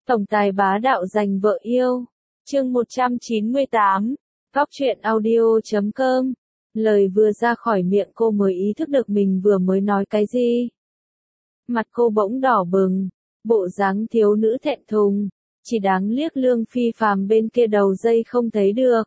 Tổng tài bá đạo giành vợ yêu. Chương 198. Góc truyện audio.com. Lời vừa ra khỏi miệng cô mới ý thức được mình vừa mới nói cái gì. Mặt cô bỗng đỏ bừng, bộ dáng thiếu nữ thẹn thùng, chỉ đáng liếc Lương Phi Phàm bên kia đầu dây không thấy được.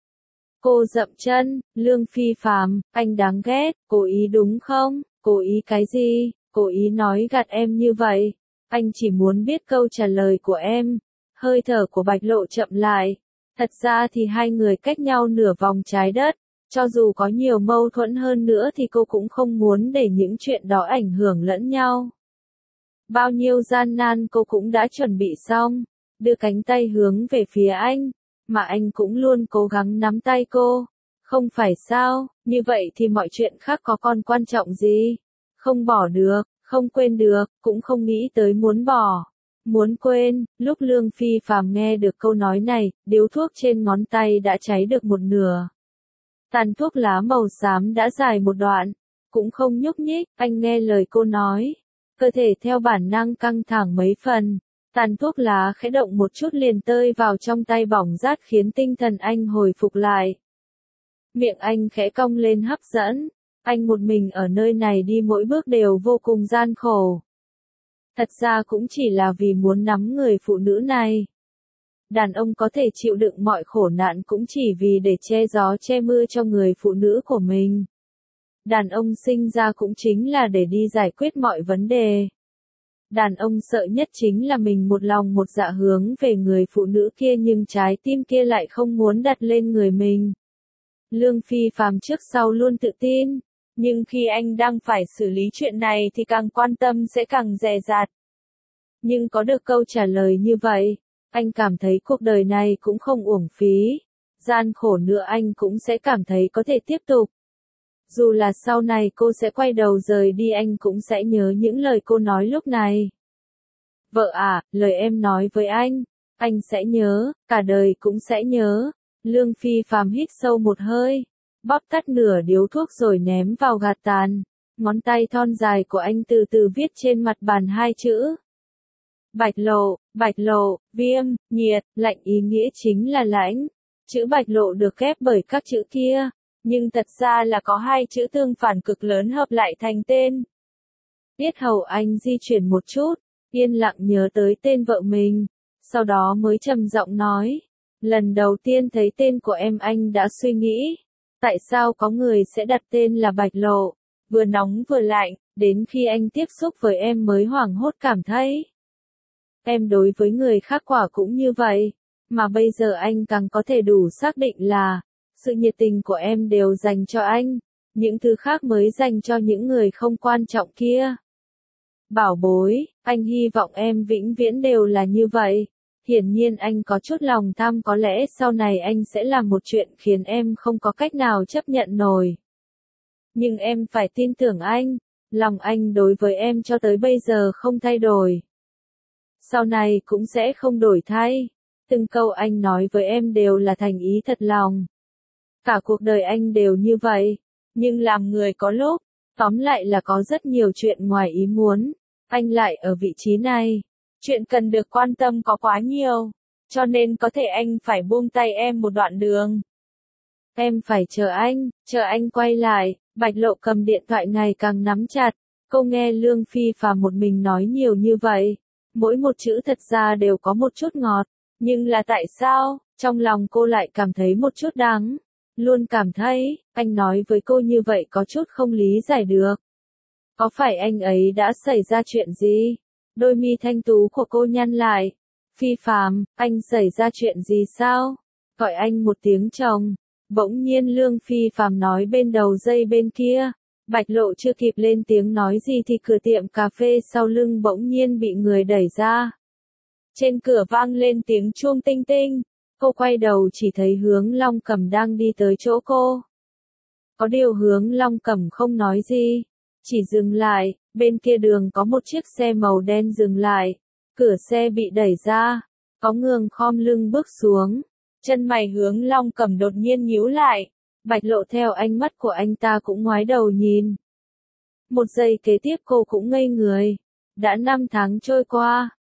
Cô dậm chân, Lương Phi Phàm, anh đáng ghét, cố ý đúng không? Cố ý cái gì? Cố ý nói gạt em như vậy. Anh chỉ muốn biết câu trả lời của em. Hơi thở của Bạch Lộ chậm lại. Thật ra thì hai người cách nhau nửa vòng trái đất. Cho dù có nhiều mâu thuẫn hơn nữa thì cô cũng không muốn để những chuyện đó ảnh hưởng lẫn nhau. Bao nhiêu gian nan cô cũng đã chuẩn bị xong. Đưa cánh tay hướng về phía anh. Mà anh cũng luôn cố gắng nắm tay cô. Không phải sao, như vậy thì mọi chuyện khác có còn quan trọng gì? Không bỏ được, không quên được, cũng không nghĩ tới muốn bỏ. Muốn quên, lúc Lương Phi Phàm nghe được câu nói này, điếu thuốc trên ngón tay đã cháy được một nửa. Tàn thuốc lá màu xám đã dài một đoạn, cũng không nhúc nhích, anh nghe lời cô nói. Cơ thể theo bản năng căng thẳng mấy phần, tàn thuốc lá khẽ động một chút liền tơi vào trong tay bỏng rát khiến tinh thần anh hồi phục lại. Miệng anh khẽ cong lên hấp dẫn, anh một mình ở nơi này đi mỗi bước đều vô cùng gian khổ. Thật ra cũng chỉ là vì muốn nắm người phụ nữ này. Đàn ông có thể chịu đựng mọi khổ nạn cũng chỉ vì để che gió che mưa cho người phụ nữ của mình. Đàn ông sinh ra cũng chính là để đi giải quyết mọi vấn đề. Đàn ông sợ nhất chính là mình một lòng một dạ hướng về người phụ nữ kia nhưng trái tim kia lại không muốn đặt lên người mình. Lương Phi Phàm trước sau luôn tự tin, nhưng khi anh đang phải xử lý chuyện này thì càng quan tâm sẽ càng dè dặt. Nhưng có được câu trả lời như vậy, anh cảm thấy cuộc đời này cũng không uổng phí. Gian khổ nữa anh cũng sẽ cảm thấy có thể tiếp tục. Dù là sau này cô sẽ quay đầu rời đi anh cũng sẽ nhớ những lời cô nói lúc này. Vợ à, lời em nói với anh sẽ nhớ, cả đời cũng sẽ nhớ. Lương Phi Phàm hít sâu một hơi, bóp tắt nửa điếu thuốc rồi ném vào gạt tàn. Ngón tay thon dài của anh từ từ viết trên mặt bàn hai chữ. Bạch lộ, viêm, nhiệt, lạnh ý nghĩa chính là lãnh. Chữ Bạch Lộ được ghép bởi các chữ kia, nhưng thật ra là có hai chữ tương phản cực lớn hợp lại thành tên. Yết hầu anh di chuyển một chút, yên lặng nhớ tới tên vợ mình, sau đó mới trầm giọng nói. Lần đầu tiên thấy tên của em anh đã suy nghĩ, tại sao có người sẽ đặt tên là Bạch Lộ, vừa nóng vừa lạnh, đến khi anh tiếp xúc với em mới hoảng hốt cảm thấy. Em đối với người khác quả cũng như vậy, mà bây giờ anh càng có thể đủ xác định là, sự nhiệt tình của em đều dành cho anh, những thứ khác mới dành cho những người không quan trọng kia. Bảo bối, anh hy vọng em vĩnh viễn đều là như vậy. Hiển nhiên anh có chút lòng tham, có lẽ sau này anh sẽ làm một chuyện khiến em không có cách nào chấp nhận nổi. Nhưng em phải tin tưởng anh, lòng anh đối với em cho tới bây giờ không thay đổi. Sau này cũng sẽ không đổi thay. Từng câu anh nói với em đều là thành ý thật lòng. Cả cuộc đời anh đều như vậy, nhưng làm người có lúc, tóm lại là có rất nhiều chuyện ngoài ý muốn. Anh lại ở vị trí này. Chuyện cần được quan tâm có quá nhiều, cho nên có thể anh phải buông tay em một đoạn đường. Em phải chờ anh quay lại. Bạch Lộ cầm điện thoại ngày càng nắm chặt. Cô nghe Lương Phi Phàm một mình nói nhiều như vậy. Mỗi một chữ thật ra đều có một chút ngọt. Nhưng là tại sao, trong lòng cô lại cảm thấy một chút đắng. Luôn cảm thấy, anh nói với cô như vậy có chút không lý giải được. Có phải anh ấy đã xảy ra chuyện gì? Đôi mi thanh tú của cô nhăn lại. Phi Phàm, anh xảy ra chuyện gì sao? Gọi anh một tiếng chồng. Bỗng nhiên Lương Phi Phàm nói bên đầu dây bên kia. Bạch Lộ chưa kịp lên tiếng nói gì thì cửa tiệm cà phê sau lưng bỗng nhiên bị người đẩy ra. Trên cửa vang lên tiếng chuông tinh tinh. Cô quay đầu chỉ thấy Hướng Long Cẩm đang đi tới chỗ cô. Có điều Hướng Long Cẩm không nói gì, chỉ dừng lại. Bên kia đường có một chiếc xe màu đen dừng lại. Cửa xe bị đẩy ra. Có người khom lưng bước xuống. Chân mày Hướng Long Cẩm đột nhiên nhíu lại. Bạch Lộ theo ánh mắt của anh ta cũng ngoái đầu nhìn. Một giây kế tiếp cô cũng ngây người. Đã 5 tháng trôi qua.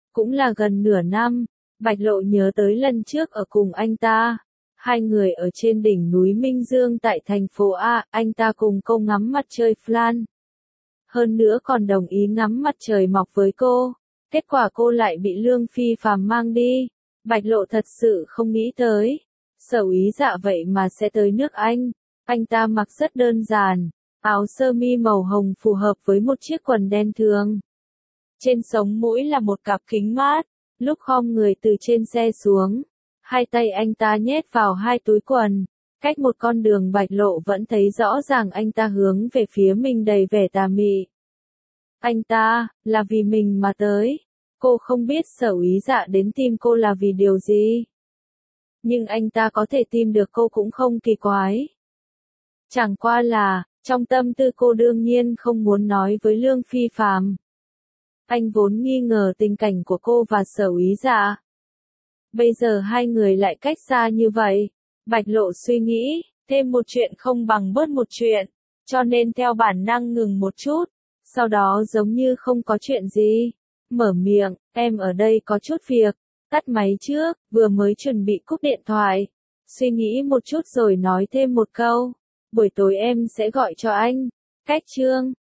Cũng là gần nửa năm, Bạch Lộ nhớ tới lần trước ở cùng anh ta. Hai người ở trên đỉnh núi Minh Dương tại thành phố A, anh ta cùng cô ngắm mặt trời Flan. Hơn nữa còn đồng ý ngắm mặt trời mọc với cô. Kết quả cô lại bị Lương Phi Phàm mang đi. Bạch Lộ thật sự không nghĩ tới. Sở Úy Dạ vậy mà sẽ tới nước Anh. Anh ta mặc rất đơn giản, áo sơ mi màu hồng phù hợp với một chiếc quần đen thường. Trên sống mũi là một cặp kính mát. Lúc khom người từ trên xe xuống, hai tay anh ta nhét vào hai túi quần. Cách một con đường Bạch Lộ vẫn thấy rõ ràng anh ta hướng về phía mình đầy vẻ tà mị. Anh ta, là vì mình mà tới. Cô không biết Sở Úy Dạ đến tìm cô là vì điều gì. Nhưng anh ta có thể tìm được cô cũng không kỳ quái. Chẳng qua là, trong tâm tư cô đương nhiên không muốn nói với Lương Phi Phàm. Anh vốn nghi ngờ tình cảnh của cô và Sở Úy Dạ. Bây giờ hai người lại cách xa như vậy. Bạch Lộ suy nghĩ, thêm một chuyện không bằng bớt một chuyện, cho nên theo bản năng ngừng một chút. Sau đó giống như không có chuyện gì. Mở miệng, em ở đây có chút việc. Tắt máy trước, vừa mới chuẩn bị cúp điện thoại. Suy nghĩ một chút rồi nói thêm một câu. Buổi tối em sẽ gọi cho anh. Cách chương